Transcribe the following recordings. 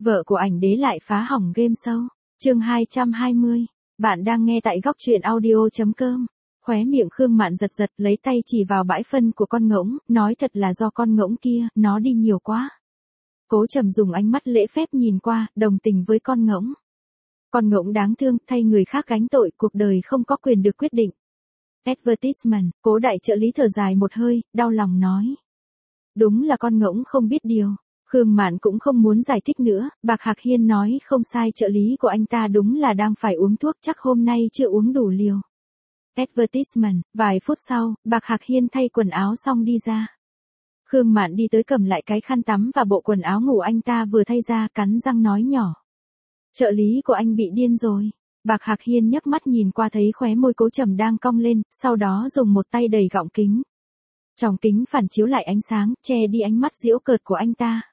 Vợ của ảnh đế lại phá hỏng game show. Chương 220. Bạn đang nghe tại góc truyện audio.com. Khóe miệng Khương Mạn giật giật, lấy tay chỉ vào bãi phân của con ngỗng, nói thật là do con ngỗng kia, nó đi nhiều quá. Cố Trầm dùng ánh mắt lễ phép nhìn qua, đồng tình với con ngỗng. Con ngỗng đáng thương, thay người khác gánh tội, cuộc đời không có quyền được quyết định. Advertisement, Cố đại trợ lý thở dài một hơi, đau lòng nói. Đúng là con ngỗng không biết điều. Khương Mạn cũng không muốn giải thích nữa, Bạc Hạc Hiên nói không sai, trợ lý của anh ta đúng là đang phải uống thuốc, chắc hôm nay chưa uống đủ liều. Advertisement, vài phút sau, Bạc Hạc Hiên thay quần áo xong đi ra. Khương Mạn đi tới cầm lại cái khăn tắm và bộ quần áo ngủ anh ta vừa thay ra, cắn răng nói nhỏ. Trợ lý của anh bị điên rồi. Bạc Hạc Hiên nhấc mắt nhìn qua thấy khóe môi Cố Trầm đang cong lên, sau đó dùng một tay đẩy gọng kính. Trong kính phản chiếu lại ánh sáng, che đi ánh mắt giễu cợt của anh ta.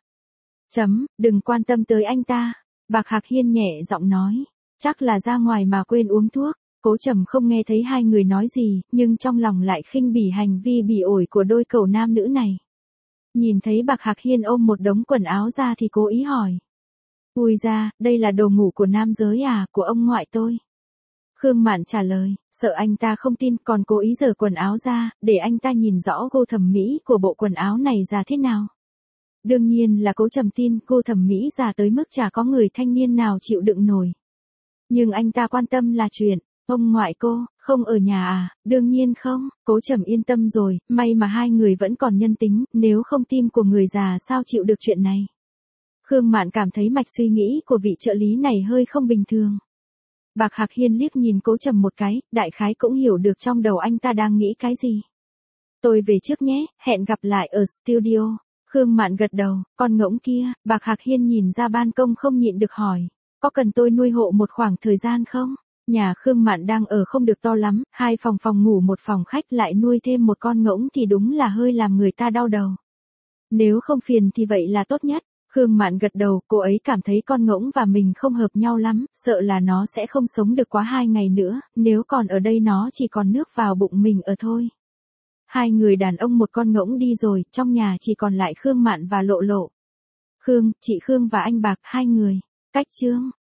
Đừng quan tâm tới anh ta. Bạc Hạc Hiên nhẹ giọng nói. Chắc là ra ngoài mà quên uống thuốc. Cố Trầm không nghe thấy hai người nói gì, nhưng trong lòng lại khinh bỉ hành vi bỉ ổi của đôi cẩu nam nữ này. Nhìn thấy Bạc Hạc Hiên ôm một đống quần áo ra thì cố ý hỏi. Ui ra, đây là đồ ngủ của nam giới à, của ông ngoại tôi. Khương Mạn trả lời, sợ anh ta không tin, còn cố ý giở quần áo ra, để anh ta nhìn rõ gu thẩm mỹ của bộ quần áo này ra thế nào. Đương nhiên là Cố Trầm tin, gu thẩm mỹ già tới mức chả có người thanh niên nào chịu đựng nổi. Nhưng anh ta quan tâm là chuyện, ông ngoại cô, không ở nhà à, đương nhiên không, Cố Trầm yên tâm rồi, may mà hai người vẫn còn nhân tính, nếu không tim của người già sao chịu được chuyện này. Khương Mạn cảm thấy mạch suy nghĩ của vị trợ lý này hơi không bình thường. Bạc Hạc Hiên liếc nhìn Cố Trầm một cái, đại khái cũng hiểu được trong đầu anh ta đang nghĩ cái gì. Tôi về trước nhé, hẹn gặp lại ở studio. Khương Mạn gật đầu, con ngỗng kia, Bạc Hạc Hiên nhìn ra ban công không nhịn được hỏi. Có cần tôi nuôi hộ một khoảng thời gian không? Nhà Khương Mạn đang ở không được to lắm, 2 phòng ngủ 1 phòng khách, lại nuôi thêm một con ngỗng thì đúng là hơi làm người ta đau đầu. Nếu không phiền thì vậy là tốt nhất. Khương Mạn gật đầu, cô ấy cảm thấy con ngỗng và mình không hợp nhau lắm, sợ là nó sẽ không sống được quá 2 ngày nữa, nếu còn ở đây nó chỉ còn nước vào bụng mình ở thôi. Hai người đàn ông một con ngỗng đi rồi, trong nhà chỉ còn lại Khương Mạn và Lộ Lộ. Khương, chị Khương và anh Bạc, hai người. Cách chương.